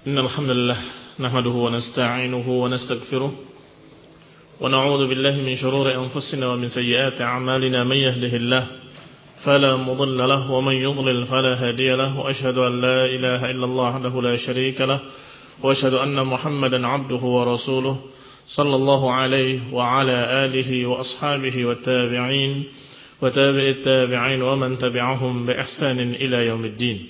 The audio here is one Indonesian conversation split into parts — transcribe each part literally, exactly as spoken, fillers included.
إن الحمد لله نحمده ونستعينه ونستغفره ونعوذ بالله من شرور أنفسنا ومن سيئات أعمالنا من يهده الله فلا مضل له ومن يضلل فلا هادي له وأشهد أن لا إله إلا الله وحده لا شريك له وأشهد أن محمدا عبده ورسوله صلى الله عليه وعلى آله وأصحابه والتابعين وتابع التابعين ومن تبعهم بإحسان إلى يوم الدين.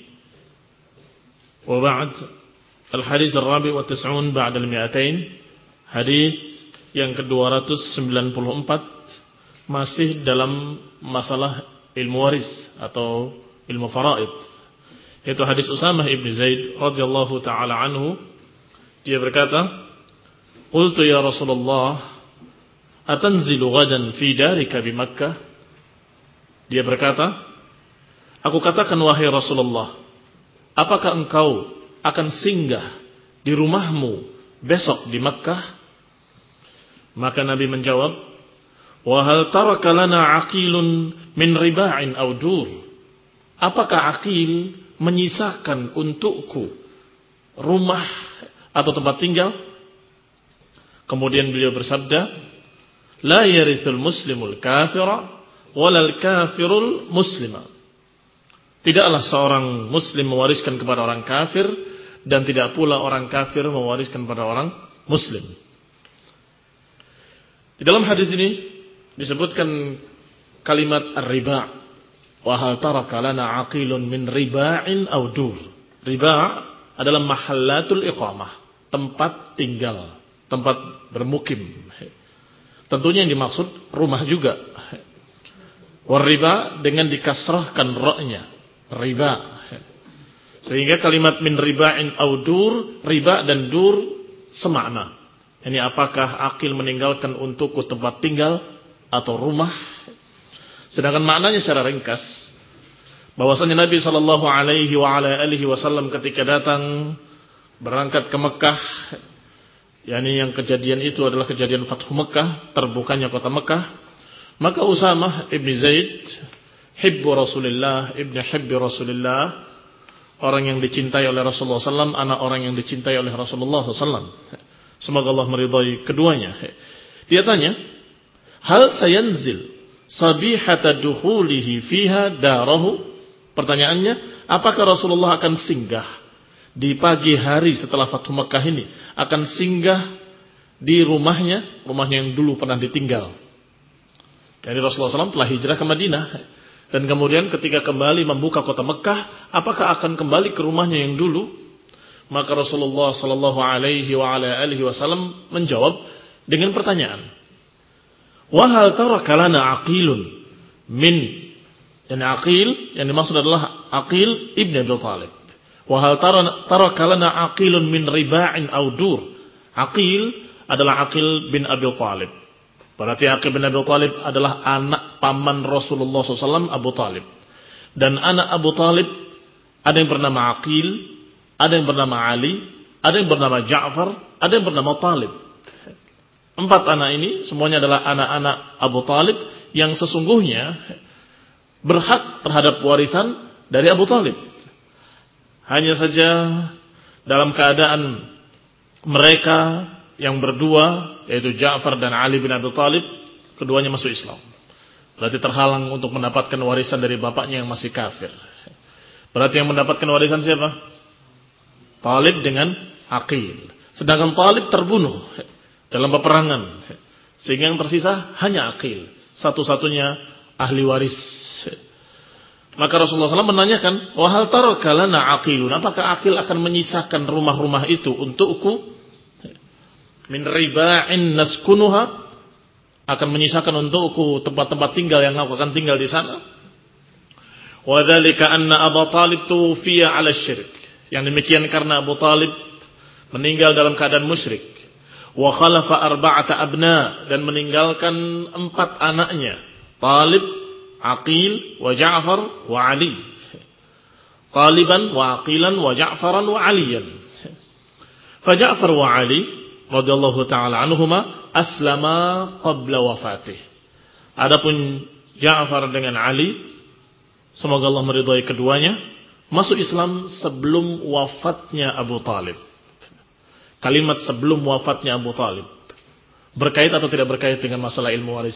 وبعد الحديث الرابع والتسعون بعد المئتين, hadis yang kedua ratus sembilan puluh empat, masih dalam masalah ilmu waris atau ilmu faraid, yaitu hadis Usamah ibn Zaid radhiyallahu taala anhu. Dia berkata, "Qultu ya Rasulullah, atanzilu ghadan fi darika bi Makkah?" Dia berkata, "Aku katakan wahai Rasulullah, apakah engkau akan singgah di rumahmu besok di Makkah?" Maka Nabi menjawab, "Wa hal taraka lana aqilun min riba'in aw dur?" Apakah aqil menyisakan untukku rumah atau tempat tinggal? Kemudian beliau bersabda, "La yarithul muslimul kafira walal kafirul muslima." Tidaklah seorang muslim mewariskan kepada orang kafir, dan tidak pula orang kafir mewariskan kepada orang muslim. Di dalam hadis ini disebutkan kalimat ar-riba. Wa hal taraka lana aqilun min riba'in aw dur. Riba adalah mahallatul iqamah, tempat tinggal, tempat bermukim. Tentunya yang dimaksud rumah juga. War riba dengan dikasrahkan ra-nya, riba. Sehingga kalimat min riba'in aw dur, riba dan dur semakna. Ini apakah akil meninggalkan untukku tempat tinggal atau rumah? Sedangkan maknanya secara ringkas, bahwasanya Nabi sallallahu alaihi wa ala alihi wasallam ketika datang berangkat ke Mekah, yakni yang kejadian itu adalah kejadian Fathu Mekah, terbukanya kota Mekah, maka Usamah ibn Zaid, hibbu Rasulullah, ibn hibbi Rasulullah, orang yang dicintai oleh Rasulullah sallallahu alaihi wasallam, anak orang yang dicintai oleh Rasulullah sallallahu alaihi wasallam, semoga Allah meridai keduanya. Dia tanya, hal sayanzil sabihata dukhulihi fiha darahu? Pertanyaannya, apakah Rasulullah akan singgah di pagi hari setelah Fathu Makkah ini, akan singgah di rumahnya, rumahnya yang dulu pernah ditinggal. Jadi Rasulullah sallallahu alaihi wasallam telah hijrah ke Madinah, dan kemudian ketika kembali membuka kota Mekah, apakah akan kembali ke rumahnya yang dulu? Maka Rasulullah sallallahu alaihi wa ala alihi wasallam menjawab dengan pertanyaan, "Wa hal taraka lana aqilun min?" Dan aqil yang dimaksud adalah Aqil ibn Abi Thalib. "Wa hal taraka lana aqilun min riba'in aw dur?" Aqil adalah Aqil bin Abi Thalib. Berarti Aqil bin Abi Thalib adalah anak paman Rasulullah sallallahu alaihi wasallam, Abu Talib. Dan anak Abu Talib ada yang bernama Aqil, ada yang bernama Ali, ada yang bernama Ja'far, ada yang bernama Talib. Empat anak ini semuanya adalah anak-anak Abu Talib yang sesungguhnya berhak terhadap warisan dari Abu Talib. Hanya saja dalam keadaan mereka yang berdua, yaitu Ja'far dan Ali bin Abi Talib, keduanya masuk Islam. Berarti terhalang untuk mendapatkan warisan dari bapaknya yang masih kafir. Berarti yang mendapatkan warisan siapa? Talib dengan Aqil. Sedangkan Talib terbunuh dalam peperangan, sehingga yang tersisa hanya Aqil, satu-satunya ahli waris. Maka Rasulullah sallallahu alaihi wasallam menanyakan, "Wa hal taraka lana aqilun?" Apakah Aqil akan menyisakan rumah-rumah itu untukku? Min riba'in naskunuha, akan menyisakan untukku tempat-tempat tinggal yang aku akan tinggal di sana. Wa dzalika anna Abu Talib tufiya 'ala syirk. Yang demikian karena Abu Talib meninggal dalam keadaan musyrik. Wa khalafa arba'ata abna, dan meninggalkan empat anaknya, Talib, Aqil, wa Ja'far, wa Ali. Taliban, wa Aqilan, wa Ja'faran, wa Aliyan. Fa Ja'far wa Ali radhiyallahu ta'ala anhuma aslama qabla wafatih. Adapun Ja'far dengan Ali, semoga Allah meridhai keduanya, masuk Islam sebelum wafatnya Abu Talib. Kalimat sebelum wafatnya Abu Talib berkait atau tidak berkait dengan masalah ilmu waris?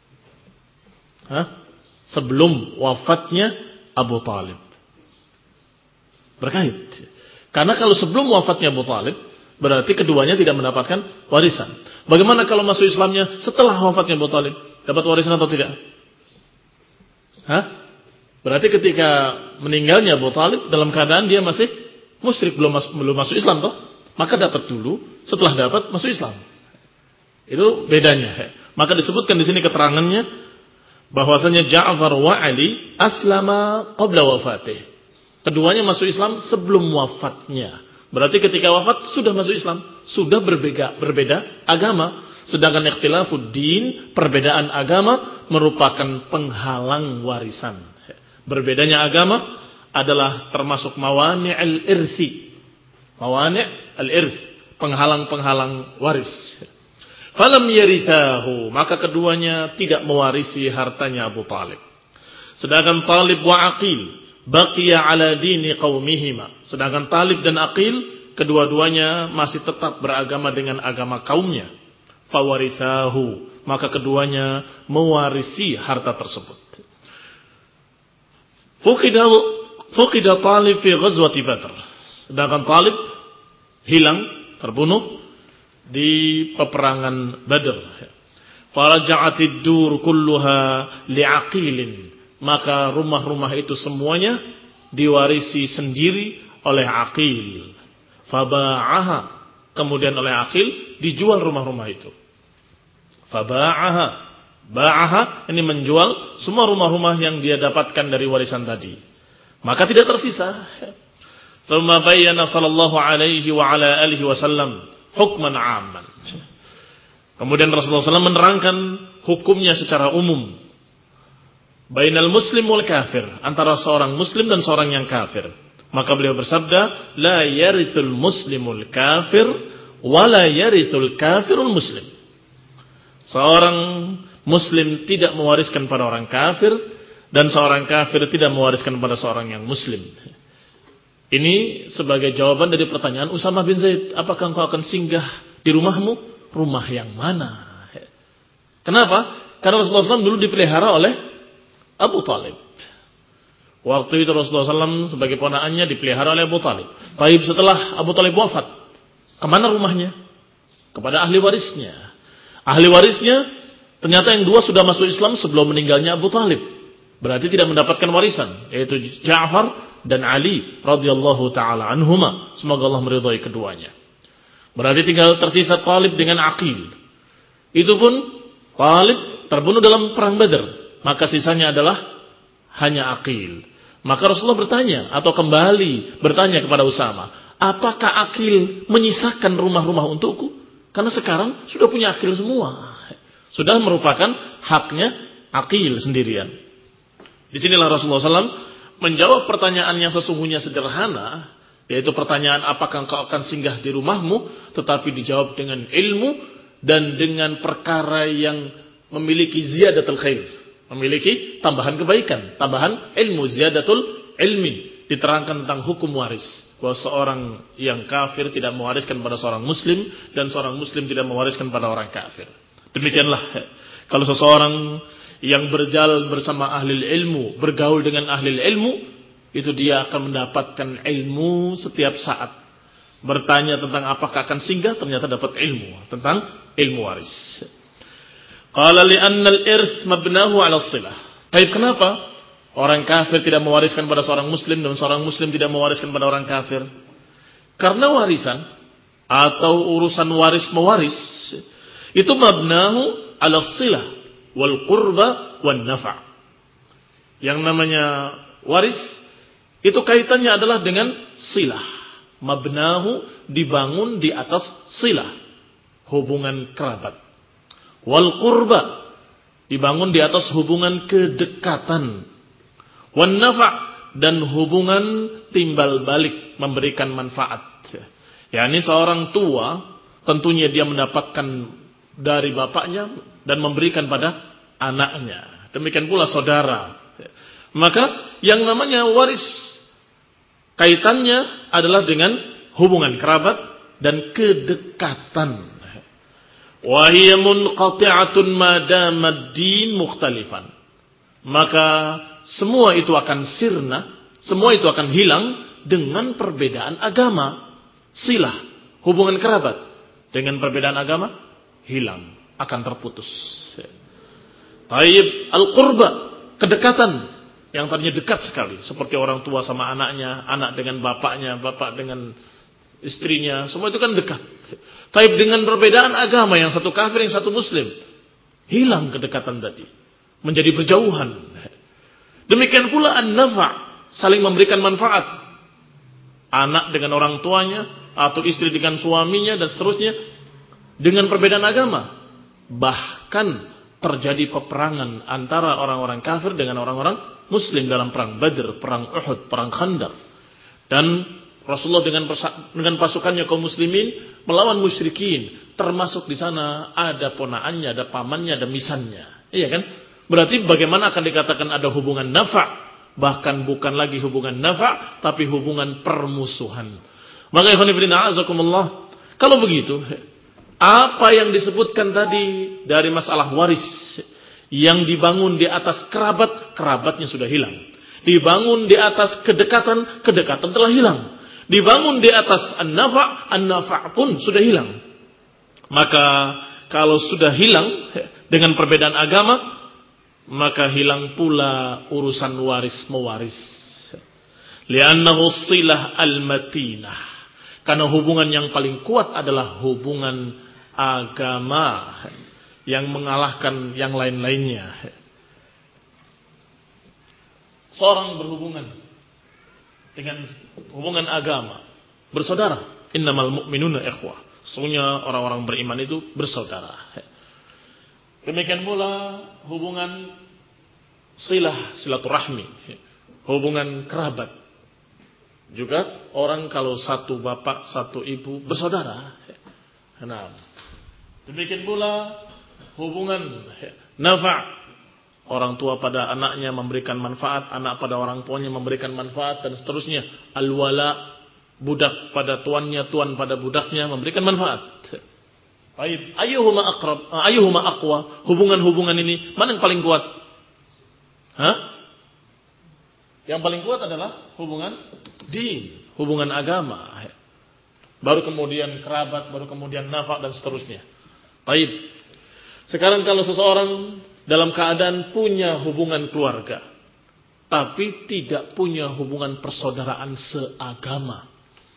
Hah? Sebelum wafatnya Abu Talib berkait. Karena kalau sebelum wafatnya Abu Talib, berarti keduanya tidak mendapatkan warisan. Bagaimana kalau masuk Islamnya setelah wafatnya Abu Talib? Dapat warisan atau tidak? Hah? Berarti ketika meninggalnya Abu Talib dalam keadaan dia masih musyrik, belum masuk, belum masuk Islam toh, maka dapat dulu, setelah dapat masuk Islam. Itu bedanya. Maka disebutkan di sini keterangannya bahwasanya Ja'far wa Ali aslama qabla wafatih. Keduanya masuk Islam sebelum wafatnya. Berarti ketika wafat sudah masuk Islam, sudah berbeda berbeda agama. Sedangkan ikhtilafuddin, perbedaan agama merupakan penghalang warisan. Berbedanya agama adalah termasuk mawani' al-irthi. Mawani' al-irth, penghalang-penghalang waris. Falam yarithahu, maka keduanya tidak mewarisi hartanya Abu Talib. Sedangkan Talib wa Aqil baqiya ala dini qaumihima. Sedangkan Talib dan Aqil kedua-duanya masih tetap beragama dengan agama kaumnya. Fawarithahu, maka keduanya mewarisi harta tersebut. Fuqida Talib fi ghazwati Badr. Sedangkan Talib hilang, terbunuh di peperangan Badr. Faraja'atid dur kulluha li'aqilin. Maka rumah-rumah itu semuanya diwarisi sendiri oleh Aqil. Faba'aha, kemudian oleh Aqil dijual rumah-rumah itu. Faba'aha, ba'aha, ini menjual semua rumah-rumah yang dia dapatkan dari warisan tadi. Maka tidak tersisa. Thumma bayyana sallallahu alaihi wa ala alihi wasallam hukman 'amman. Kemudian Rasulullah shallallahu alaihi wasallam menerangkan hukumnya secara umum. Bainal muslim wal kafir, antara seorang muslim dan seorang yang kafir. Maka beliau bersabda, la yarithul muslimul kafir wa la yarithul kafirul muslim. Seorang muslim tidak mewariskan pada orang kafir, dan seorang kafir tidak mewariskan pada seorang yang muslim. Ini sebagai jawaban dari pertanyaan Usamah bin Zaid, apakah engkau akan singgah di rumahmu? Rumah yang mana? Kenapa? Karena Rasulullah shallallahu alaihi wasallam dulu dipelihara oleh Abu Talib. Waktu itu Rasulullah shallallahu alaihi wasallam sebagai ponakannya dipelihara oleh Abu Talib. Tapi setelah Abu Talib wafat, kemana rumahnya? Kepada ahli warisnya. Ahli warisnya ternyata yang dua sudah masuk Islam sebelum meninggalnya Abu Talib. Berarti tidak mendapatkan warisan, yaitu Ja'far dan Ali radhiyallahu taala anhuma. Semoga Allah meridhai keduanya. Berarti tinggal tersisa Talib dengan Aqil. Itu pun Talib terbunuh dalam perang Badar, maka sisanya adalah hanya Aqil. Maka Rasulullah bertanya atau kembali bertanya kepada Usama, apakah Aqil menyisakan rumah-rumah untukku? Karena sekarang sudah punya Aqil semua. Sudah merupakan haknya Aqil sendirian. Disinilah Rasulullah shallallahu alaihi wasallam menjawab pertanyaan yang sesungguhnya sederhana, yaitu pertanyaan apakah engkau akan singgah di rumahmu, tetapi dijawab dengan ilmu dan dengan perkara yang memiliki ziyadatul khair, memiliki tambahan kebaikan, tambahan ilmu, ziyadatul ilmi. Diterangkan tentang hukum waris, bahwa seorang yang kafir tidak mewariskan pada seorang muslim, dan seorang muslim tidak mewariskan pada orang kafir. Demikianlah kalau seseorang yang berjalan bersama ahli ilmu, bergaul dengan ahli ilmu, itu dia akan mendapatkan ilmu setiap saat. Bertanya tentang apakah akan singgah, ternyata dapat ilmu tentang ilmu waris. Qala li'anna al-irth mabnahu 'ala as-silah. Baik, kenapa orang kafir tidak mewariskan pada seorang muslim dan seorang muslim tidak mewariskan pada orang kafir? Karena warisan atau urusan waris mewaris itu mabnahu 'ala as-silah wal qurba wan nafa'. Yang namanya waris itu kaitannya adalah dengan silah. Mabnahu dibangun di atas silah, hubungan kerabat. Wal qurba dibangun di atas hubungan kedekatan. Wan nafa' dan hubungan timbal balik, memberikan manfaat. yakni seorang tua tentunya dia mendapatkan dari bapaknya dan memberikan pada anaknya. Demikian pula saudara. Maka yang namanya waris kaitannya adalah dengan hubungan kerabat dan kedekatan. Wa hiya munqati'atun ma dama ad-din mukhtalifan. Maka semua itu akan sirna, semua itu akan hilang dengan perbedaan agama. Silah, hubungan kerabat dengan perbedaan agama hilang, akan terputus. Taib al-qurba, kedekatan yang tadinya dekat sekali, seperti orang tua sama anaknya, anak dengan bapaknya, bapak dengan istrinya, semua itu kan dekat. Taib dengan perbedaan agama, yang satu kafir, yang satu muslim, hilang kedekatan tadi, menjadi berjauhan. Demikian pula an-nafa', saling memberikan manfaat. Anak dengan orang tuanya, atau istri dengan suaminya, dan seterusnya, dengan perbedaan agama. Bahkan terjadi peperangan antara orang-orang kafir dengan orang-orang muslim dalam perang Badr, perang Uhud, perang Khandaq. Dan Rasulullah dengan dengan pasukannya kaum muslimin melawan musyrikin, termasuk di sana ada ponaannya, ada pamannya, ada misannya. Iya kan? Berarti bagaimana akan dikatakan ada hubungan nafa'? Bahkan bukan lagi hubungan nafa', tapi hubungan permusuhan. Maka ikhwan fillah azakumullah, kalau begitu, apa yang disebutkan tadi dari masalah waris yang dibangun di atas kerabat, kerabatnya sudah hilang. Dibangun di atas kedekatan, kedekatan telah hilang. Dibangun di atas an-nafa', an-nafa' pun sudah hilang. Maka kalau sudah hilang dengan perbedaan agama, maka hilang pula urusan waris mewaris. Li'annahu silah al-matinah. Karena hubungan yang paling kuat adalah hubungan agama yang mengalahkan yang lain-lainnya. Seorang berhubungan dengan hubungan agama, bersaudara. Innamal mu'minuna ikhwah. Sesungguhnya orang-orang beriman itu bersaudara. Demikian pula hubungan silah, silaturahmi, hubungan kerabat. Juga orang kalau satu bapak, satu ibu bersaudara. Nah, demikian pula hubungan nafa'. Orang tua pada anaknya memberikan manfaat, anak pada orang tuanya memberikan manfaat, dan seterusnya. Al-wala, budak pada tuannya, tuan pada budaknya memberikan manfaat. Baik, ayyuhuma aqrab, ayyuhuma aqwa? Hubungan-hubungan ini mana yang paling kuat? Hah? Yang paling kuat adalah hubungan din, hubungan agama. Baru kemudian kerabat, baru kemudian nafa' dan seterusnya. Baik. Sekarang kalau seseorang dalam keadaan punya hubungan keluarga, tapi tidak punya hubungan persaudaraan seagama,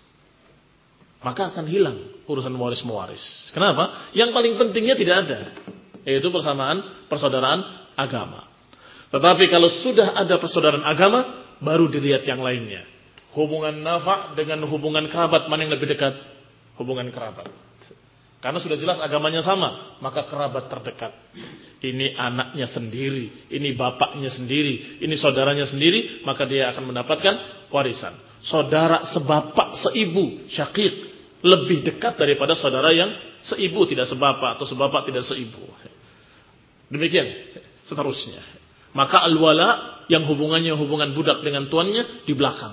maka akan hilang urusan waris mewaris. Kenapa? Yang paling pentingnya tidak ada, yaitu persamaan persaudaraan agama. Tetapi kalau sudah ada persaudaraan agama, baru dilihat yang lainnya. Hubungan nafa' dengan hubungan kerabat, mana yang lebih dekat? Hubungan kerabat. Karena sudah jelas agamanya sama, maka kerabat terdekat. Ini anaknya sendiri, ini bapaknya sendiri, ini saudaranya sendiri, maka dia akan mendapatkan warisan. Saudara sebapak, seibu, syakik, lebih dekat daripada saudara yang seibu tidak sebapak atau sebapak tidak seibu. Demikian seterusnya. Maka al-wala yang hubungannya hubungan budak dengan tuannya di belakang,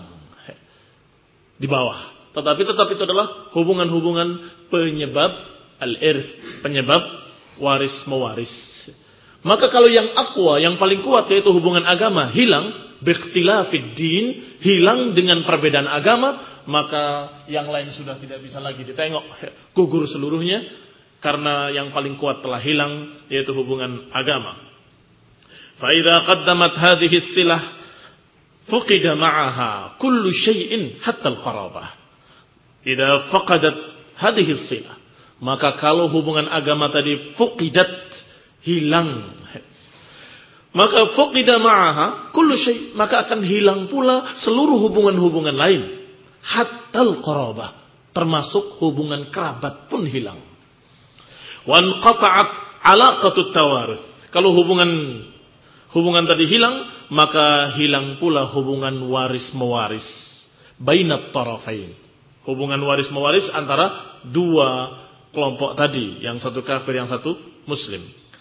di bawah. Tetapi tetap itu adalah hubungan-hubungan penyebab al-irth, penyebab waris mewaris. Maka kalau yang aqwa, yang paling kuat yaitu hubungan agama, hilang biikhtilafid din, hilang dengan perbedaan agama, maka yang lain sudah tidak bisa lagi ditengok, gugur seluruhnya karena yang paling kuat telah hilang yaitu hubungan agama. Fa idza qaddamat hadhihi silah fuqida ma'aha kullu syai'in hatta al-qarabah. Idza faqadat hadhihi silah, maka kalau hubungan agama tadi fuqidat, hilang, maka fuqida ma'aha kullu syai', maka akan hilang pula seluruh hubungan-hubungan lain, hatta al-qarabah, termasuk hubungan kerabat pun hilang. Wa anqata'at 'alaqatut tawarus. Kalau hubungan hubungan tadi hilang, maka hilang pula hubungan waris mewaris bainat tarafain. Hubungan waris mewaris antara dua kelompok tadi, yang satu kafir, yang satu muslim.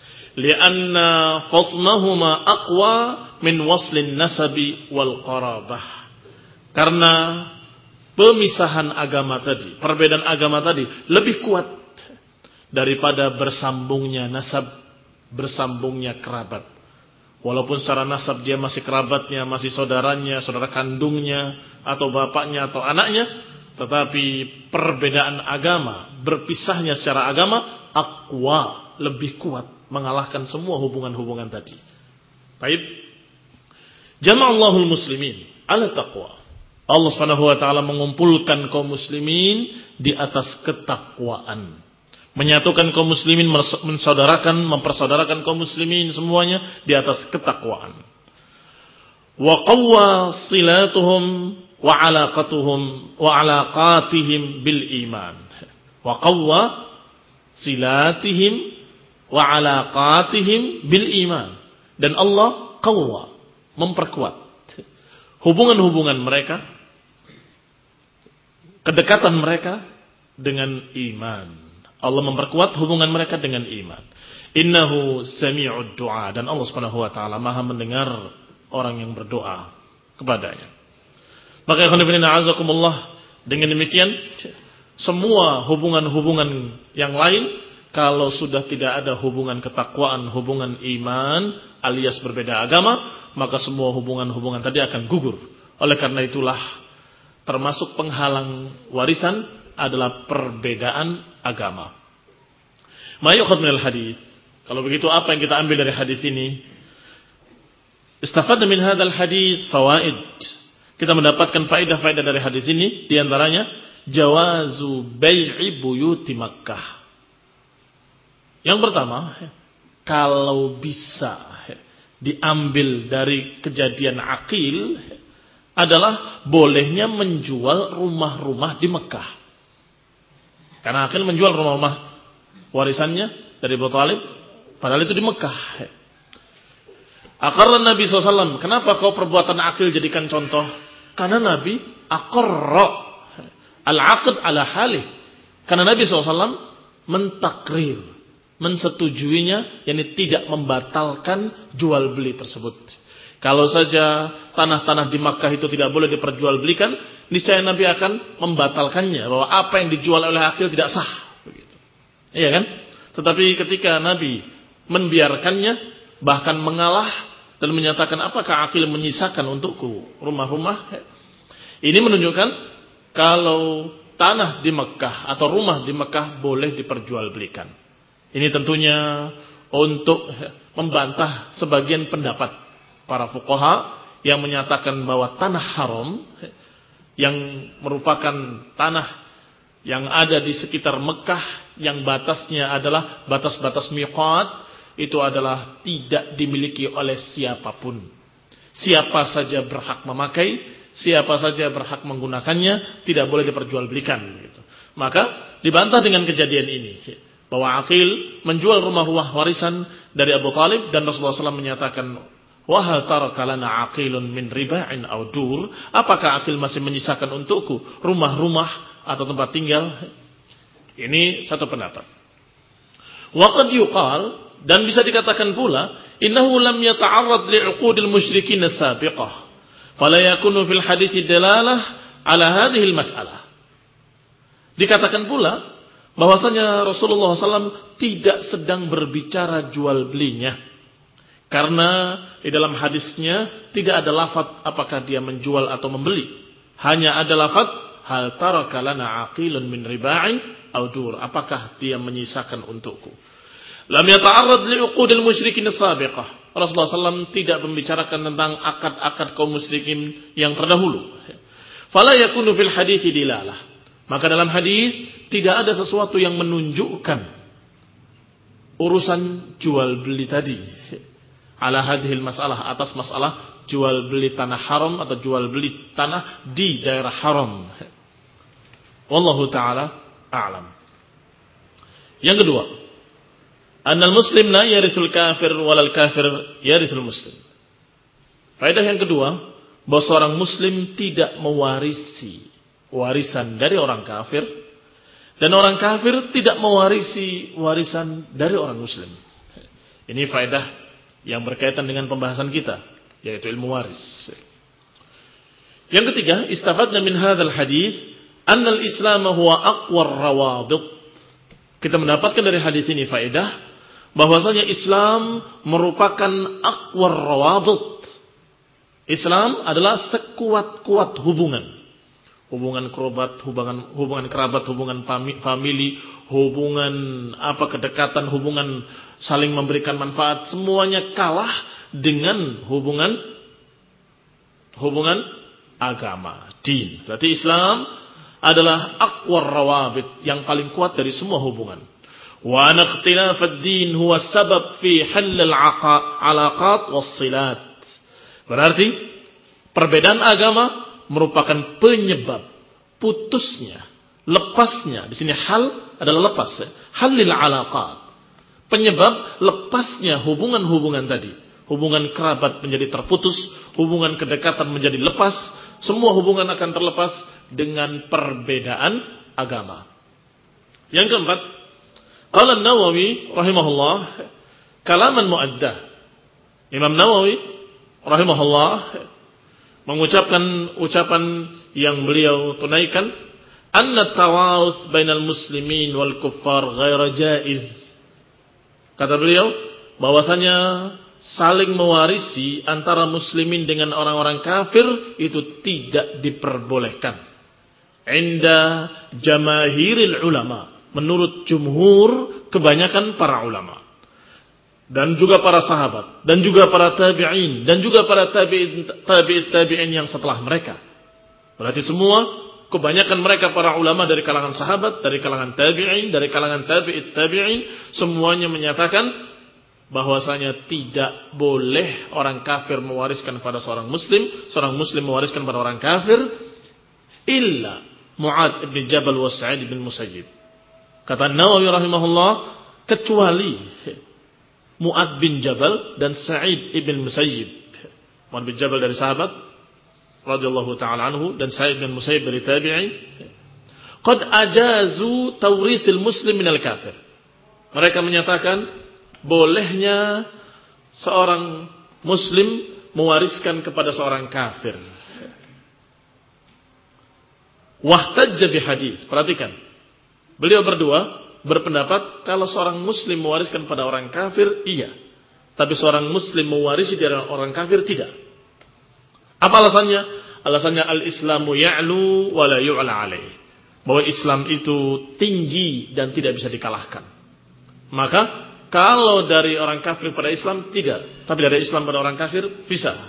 Lianna khasmahuma aqwa min waslin nasabi wal qarabah. Karena pemisahan agama tadi, perbedaan agama tadi lebih kuat daripada bersambungnya nasab, bersambungnya kerabat. Walaupun secara nasab dia masih kerabatnya, masih saudaranya, saudara kandungnya, atau bapaknya atau anaknya, tetapi perbedaan agama, berpisahnya secara agama, aqwa, lebih kuat, mengalahkan semua hubungan-hubungan tadi. Baik. Jama'allahul muslimin ala taqwa. Allah Subhanahu wa taala mengumpulkan kaum muslimin di atas ketakwaan. Menyatukan kaum muslimin, mensaudarakan, mempersaudarakan kaum muslimin semuanya di atas ketakwaan. Wa qawwa silatuhum wa alaqatuhum wa alaqatihim bil iman. Wa qawwa silatihim wa alaqatihim bil iman. Dan Allah qawwa, memperkuat hubungan-hubungan mereka, kedekatan mereka dengan iman. Allah memperkuat hubungan mereka dengan iman. Innahu sami'ud du'a, dan Allah Subhanahu wa taala Maha mendengar orang yang berdoa kepadanya. Maka ikhwan fillah azakumullah, dengan demikian semua hubungan-hubungan yang lain kalau sudah tidak ada hubungan ketakwaan, hubungan iman alias berbeda agama, maka semua hubungan-hubungan tadi akan gugur. Oleh karena itulah termasuk penghalang warisan adalah perbedaan agama. Ma'yukhad minal hadith. Kalau begitu apa yang kita ambil dari hadis ini? Istafadna min hadzal hadis fawaid. Kita mendapatkan faedah-faedah dari hadis ini, di antaranya jawazu bai'i buyuti Makkah. Yang pertama, kalau bisa diambil dari kejadian Aqil adalah bolehnya menjual rumah-rumah di Mekah. Karena Aqil menjual rumah-rumah warisannya dari Abu Thalib, padahal itu di Mekah. Aqarra Nabi shallallahu alaihi wasallam. Kenapa kau perbuatan Aqil jadikan contoh? Karena Nabi aqarra al-aqd ala halih. Karena Nabi shallallahu alaihi wasallam mentakrir, mensetujuinya, yakni tidak membatalkan jual beli tersebut. Kalau saja tanah-tanah di Makkah itu tidak boleh diperjualbelikan, niscaya Nabi akan membatalkannya, bahwa apa yang dijual oleh Aqil tidak sah. Begitu. Iya kan? Tetapi ketika Nabi membiarkannya, bahkan mengalah dan menyatakan, apakah Aqil menyisakan untukku rumah-rumah? Ini menunjukkan kalau tanah di Makkah atau rumah di Makkah boleh diperjualbelikan. Ini tentunya untuk membantah sebagian pendapat para fuqaha yang menyatakan bahwa tanah haram yang merupakan tanah yang ada di sekitar Mekah yang batasnya adalah batas-batas miqat, itu adalah tidak dimiliki oleh siapapun. Siapa saja berhak memakai, siapa saja berhak menggunakannya, tidak boleh diperjualbelikan gitu. Maka dibantah dengan kejadian ini, bahwa Aqil menjual rumah-rumah warisan dari Abu Thalib, dan Rasulullah shallallahu alaihi wasallam menyatakan, wa hal taraka lana aqilun min riba'in aw dur? Apakah Aqil masih menyisakan untukku rumah-rumah atau tempat tinggal? Ini satu pendapat. Wa qad yuqal, dan bisa dikatakan pula, innahu lam yata'arrad li'uqudil musyrikin as-sabiqah, fala yakunu fil hadits dalalah ala hadhihi al-mas'alah. Dikatakan pula bahwasanya Rasulullah shallallahu alaihi wasallam tidak sedang berbicara jual belinya, karena di dalam hadisnya tidak ada lafaz apakah dia menjual atau membeli. Hanya ada lafaz hal taraka lana aqilun min riba'in aw dur, apakah dia menyisakan untukku. Lam yata'arrad li'uqudil musyrikin as-sabiqah. Rasulullah shallallahu alaihi wasallam tidak membicarakan tentang akad-akad kaum musyrikin yang terdahulu. Fala yakunu fil hadits dilalah. Maka dalam hadis tidak ada sesuatu yang menunjukkan urusan jual beli tadi. Ala hadhil masalah, atas masalah jual beli tanah haram atau jual beli tanah di daerah haram. Wallahu ta'ala a'lam. Yang kedua, annal muslim la yarithul kafir walal kafir yarithul muslim. Faedah yang kedua, bahwa seorang muslim tidak mewarisi warisan dari orang kafir, dan orang kafir tidak mewarisi warisan dari orang muslim. Ini faedah yang berkaitan dengan pembahasan kita, yaitu ilmu waris. Yang ketiga, istafadna min hadzal hadis anna al-Islam huwa aqwar rawabit. Kita mendapatkan dari hadis ini faedah bahwasanya Islam merupakan aqwar rawabit. Islam adalah sekuat-kuat hubungan. Hubungan kerabat, hubungan hubungan kerabat, hubungan famili, hubungan apa kedekatan, hubungan saling memberikan manfaat, semuanya kalah dengan hubungan hubungan agama, din. Berarti Islam adalah aqwar rawabit, yang paling kuat dari semua hubungan. Wa an ikhtilaf ad-din huwa sabab fi hal al-alaqat was-silat. Berarti perbedaan agama merupakan penyebab putusnya, lepasnya. Di sini hal adalah lepas, ya. Halil alaqat. Penyebab lepasnya hubungan-hubungan tadi. Hubungan kerabat menjadi terputus, hubungan kedekatan menjadi lepas, semua hubungan akan terlepas dengan perbedaan agama. Yang keempat, qala An-Nawawi rahimahullah kalaman muaddah. Imam Nawawi rahimahullah mengucapkan ucapan yang beliau tunaikan, anna tawarus bainal muslimin wal kuffar ghaira jaiz. Kata beliau bahwasanya saling mewarisi antara muslimin dengan orang-orang kafir itu tidak diperbolehkan. Inda jamaahiril ulama, menurut jumhur kebanyakan para ulama, dan juga para sahabat, dan juga para tabi'in, dan juga para tabi'in tabi'in tabi'in yang setelah mereka. Berarti semua kebanyakan mereka para ulama dari kalangan sahabat, dari kalangan tabi'in, dari kalangan tabi'in tabi'in, semuanya menyatakan bahwasanya tidak boleh orang kafir mewariskan pada seorang muslim, seorang muslim mewariskan pada orang kafir, illa Mu'ad bin Jabal wa Sa'id bin Musayyib. Kata Nawawi rahimahullah, kecuali Mu'ad bin Jabal dan Sa'id bin Musayyib. Mu'ad bin Jabal dari sahabat radhiyallahu ta'ala anhu, dan Sa'id bin Musayyib dari tabi'in. Qad ajazu tawrithil muslim minal kafir. Mereka menyatakan bolehnya seorang muslim mewariskan kepada seorang kafir. Wahtajja bi hadis. Perhatikan. Beliau berdua berpendapat kalau seorang muslim mewariskan pada orang kafir iya, tapi seorang muslim mewarisi dari orang kafir tidak. Apa alasannya? Alasannya al-Islamu ya'lu wa la yu'la alaih. Bahwa Islam itu tinggi dan tidak bisa dikalahkan. Maka kalau dari orang kafir pada Islam tidak, tapi dari Islam pada orang kafir bisa.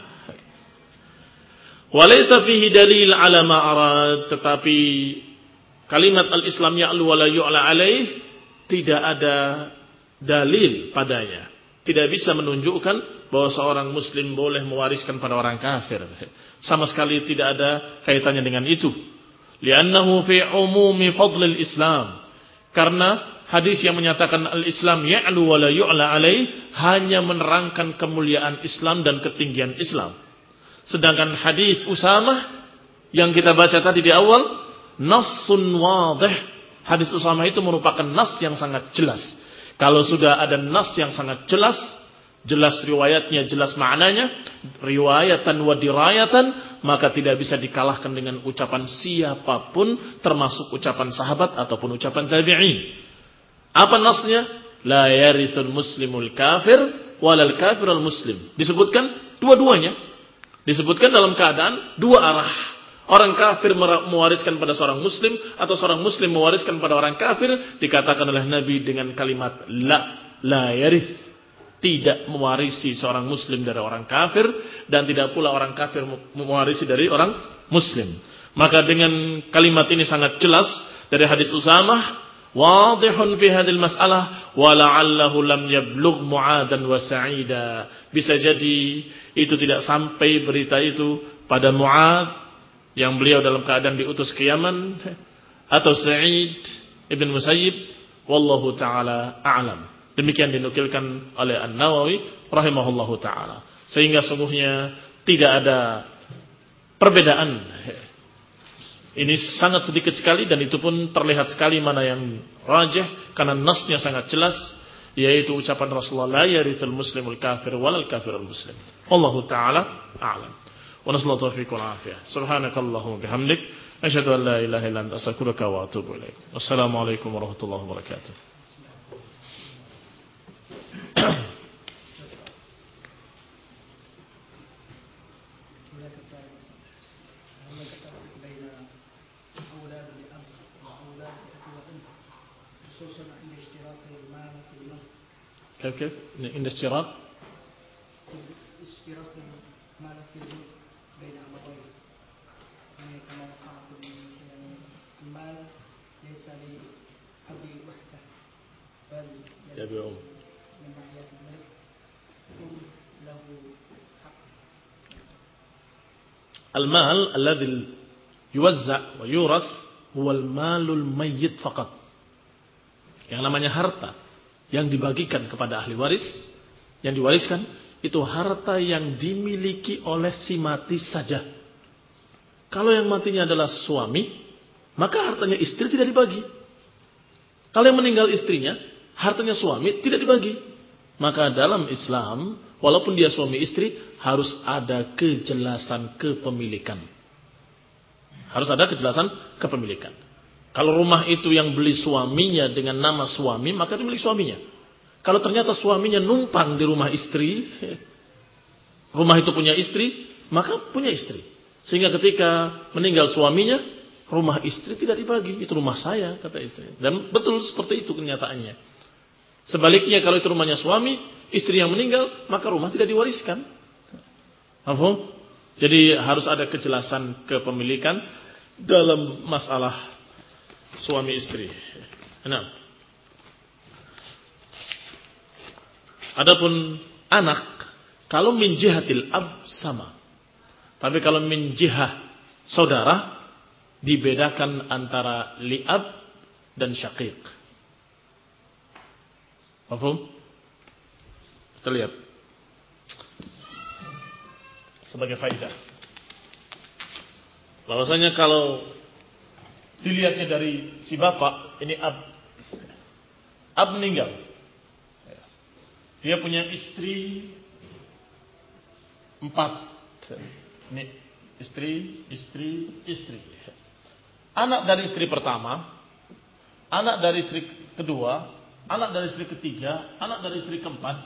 Walaysa fihi dalil ala ma arad, tetapi kalimat al-Islam ya'lu wa la yu'la alaih tidak ada dalil padanya. Tidak bisa menunjukkan bahwa seorang muslim boleh mewariskan pada orang kafir. Sama sekali tidak ada kaitannya dengan itu. Li'annahu fi umumi fadlil Islam. Karena hadis yang menyatakan al-Islam ya'lu wa la yu'la alaih hanya menerangkan kemuliaan Islam dan ketinggian Islam. Sedangkan hadis Usamah yang kita baca tadi di awal, nassun wadih. Hadis Usamah itu merupakan nas yang sangat jelas. Kalau sudah ada nas yang sangat jelas, jelas riwayatnya, jelas maknanya, riwayatan wa dirayatan, maka tidak bisa dikalahkan dengan ucapan siapapun, termasuk ucapan sahabat ataupun ucapan tabi'in. Apa nasnya? La yarithul muslimul kafir walal kafirul muslim. Disebutkan dua-duanya. Disebutkan dalam keadaan dua arah. Orang kafir mewariskan pada seorang muslim, atau seorang muslim mewariskan pada orang kafir, dikatakan oleh Nabi dengan kalimat la, la yarith. Tidak mewarisi seorang muslim dari orang kafir, dan tidak pula orang kafir mewarisi dari orang muslim. Maka dengan kalimat ini sangat jelas dari hadis Usamah, wadihun fi hadhil mas'alah wa la'allahu lam yablugh Mu'adan wa Sa'ida. Bisa jadi itu tidak sampai berita itu pada Mu'ad yang beliau dalam keadaan diutus ke Yaman, atau Sa'id ibn Musayyib, wallahu taala a'lam. Demikian dinukilkan oleh An-Nawawi rahimahullahu taala. Sehingga sungguhnya tidak ada perbedaan. Ini sangat sedikit sekali, dan itu pun terlihat sekali mana yang rajih karena nasnya sangat jelas, yaitu ucapan Rasulullah, la yarithul muslimul kafir walal kafirul muslim. Wallahu taala a'lam. Wa nasallahu taufiq wal afiyah. Subhanakallahumma bihamdik asyhadu an la ilaha illa anta astaghfiruka wa atubu ilaik. Wassalamualaikum warahmatullahi wabarakatuh. كيف كيف عند اشتراك اشتراك المال في الملك بين أبوين يعني كما وقع في المال ليس لأبي وحده بل لأبي أم من ناحية الملك أم له حق. المال الذي يوزع ويورث هو المال الميت فقط. Yang namanya harta yang dibagikan kepada ahli waris, yang diwariskan, itu harta yang dimiliki oleh si mati saja. Kalau yang matinya adalah suami, maka hartanya istri tidak dibagi. Kalau yang meninggal istrinya, hartanya suami tidak dibagi. Maka dalam Islam, walaupun dia suami istri, harus ada kejelasan kepemilikan. Harus ada kejelasan kepemilikan. Kalau rumah itu yang beli suaminya dengan nama suami, maka itu milik suaminya. Kalau ternyata suaminya numpang di rumah istri, rumah itu punya istri, maka punya istri. Sehingga ketika meninggal suaminya, rumah istri tidak dibagi. Itu rumah saya, kata istri. Dan betul seperti itu kenyataannya. Sebaliknya kalau itu rumahnya suami, istri yang meninggal, maka rumah tidak diwariskan. Paham? Jadi harus ada kejelasan kepemilikan dalam masalah suami istri. Nah, adapun anak, kalau min jihatil ab sama. Tapi kalau min jihah saudara, dibedakan antara li'ab dan syaqiq. Paham? Kita lihat sebagai faedah bahwasanya kalau dilihatnya dari si bapak, ini ab. Ab meninggal. Dia punya istri empat. Ini istri, istri, istri. Anak dari istri pertama, anak dari istri kedua, anak dari istri ketiga, anak dari istri keempat.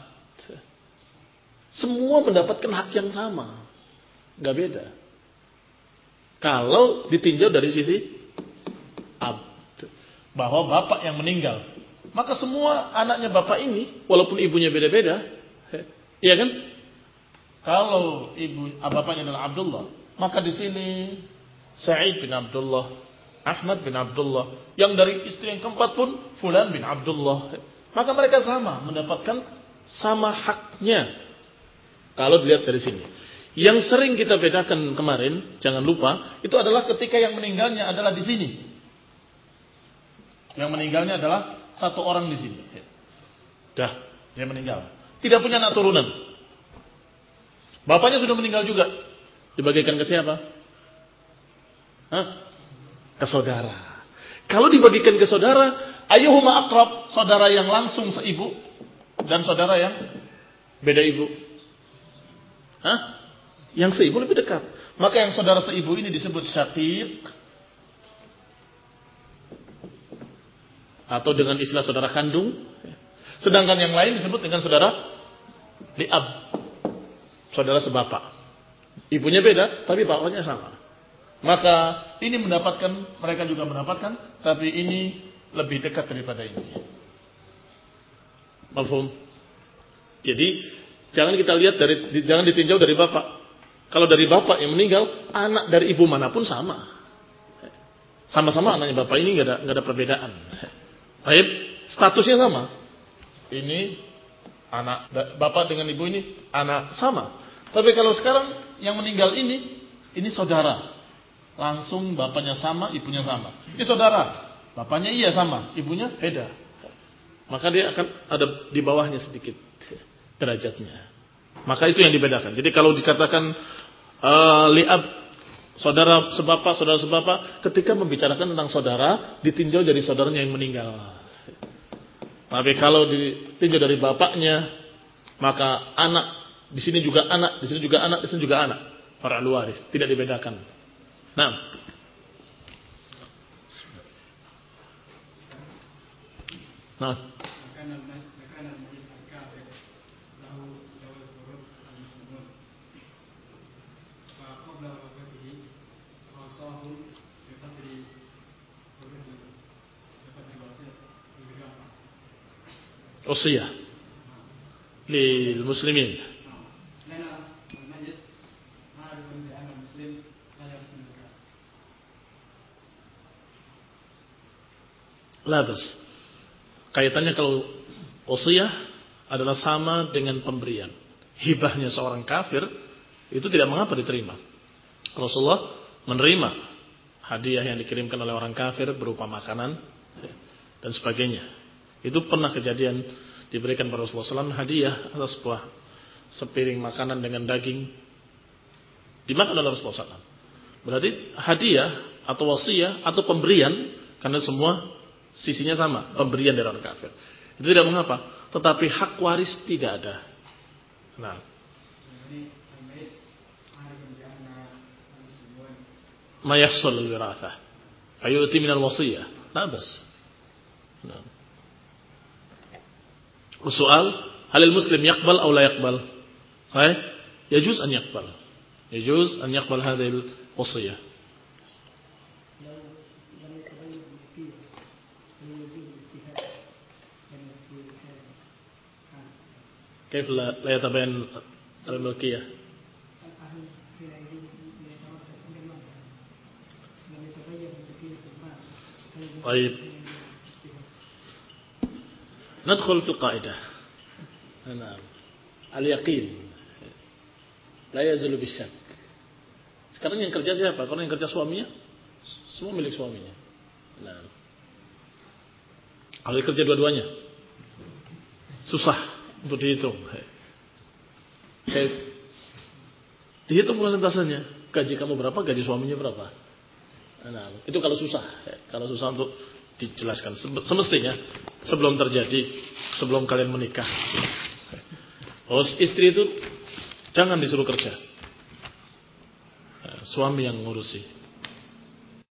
Semua mendapatkan hak yang sama. Gak beda. Kalau ditinjau dari sisi bahwa bapak yang meninggal, maka semua anaknya bapak ini, walaupun ibunya beda-beda, iya kan? Kalau ibu bapaknya adalah Abdullah, maka di sini Sa'id bin Abdullah, Ahmad bin Abdullah, yang dari istri yang keempat pun Fulan bin Abdullah, maka mereka sama mendapatkan sama haknya. Kalau dilihat dari sini, yang sering kita bedakan kemarin, jangan lupa, itu adalah ketika yang meninggalnya adalah di sini. Yang meninggalnya adalah satu orang di sini. Dah, dia meninggal. Tidak punya anak turunan. Bapaknya sudah meninggal juga. Dibagikan ke siapa? Hah? Ke saudara. Kalau dibagikan ke saudara, ayyuhuma aqrab, saudara yang langsung seibu dan saudara yang beda ibu. Hah? Yang seibu lebih dekat. Maka yang saudara seibu ini disebut syaqiq, atau dengan istilah saudara kandung. Sedangkan yang lain disebut dengan saudara li'ab, saudara sebapak. Ibunya beda, tapi bapaknya sama. Maka ini mendapatkan, mereka juga mendapatkan, tapi ini lebih dekat daripada ini. Mafhum? Jadi jangan kita lihat dari, jangan ditinjau dari bapak. Kalau dari bapak yang meninggal, anak dari ibu manapun sama. Sama-sama anaknya bapak ini nggak ada nggak ada perbedaan. Baik, statusnya sama. Ini anak bapak dengan ibu ini anak sama. Tapi kalau sekarang yang meninggal ini, ini saudara. Langsung bapaknya sama, ibunya sama. Ini saudara. Bapaknya iya sama, ibunya beda. Maka dia akan ada di bawahnya sedikit derajatnya. Maka itu yang dibedakan. Jadi kalau dikatakan uh, li'ab, saudara sebapak, saudara sebapak, ketika membicarakan tentang saudara, ditinjau dari saudaranya yang meninggal. Tapi kalau ditinjau dari bapaknya, maka anak, di sini juga anak, di sini juga anak, di sini juga anak. far'ul waris, tidak dibedakan. Nah, nah, wasiyah lil muslimin. Labas. Kaitannya kalau wasiyah adalah sama dengan pemberian. Hibahnya seorang kafir itu tidak mengapa diterima. Rasulullah menerima hadiah yang dikirimkan oleh orang kafir berupa makanan dan sebagainya. Itu pernah kejadian diberikan pada Rasulullah shallallahu alaihi wasallam hadiah atas sebuah sepiring makanan dengan daging dimakan oleh Rasulullah shallallahu alaihi wasallam. Berarti hadiah atau wasiyah atau pemberian, karena semua sisinya sama, pemberian dari orang kafir. Itu tidak mengapa, tetapi hak waris tidak ada. Nah, ma yahsul al-wirathah fayu'ti min al-wasiyah. La bas. Nah. Soal, hal al-muslim yaqbal atau la yaqbal? Baik, yajuz an yaqbal. Yajuz an yaqbal hadhihi al-wasiyah. كيف لا لا يتبين الملكية؟ طيب ندخل في القاعدة. نعم اليقين لا يزول بالشك. Sekarang yang kerja siapa? Kalau yang kerja suaminya, semua milik suaminya. Nah, kalau kerja dua-duanya, susah untuk dihitung. Hey. Dihitung persentasenya. Gaji kamu berapa, gaji suaminya berapa. Nah, itu kalau susah. Kalau susah untuk dijelaskan. Semestinya sebelum terjadi, sebelum kalian menikah. Oh, istri itu jangan disuruh kerja. Suami yang ngurusi.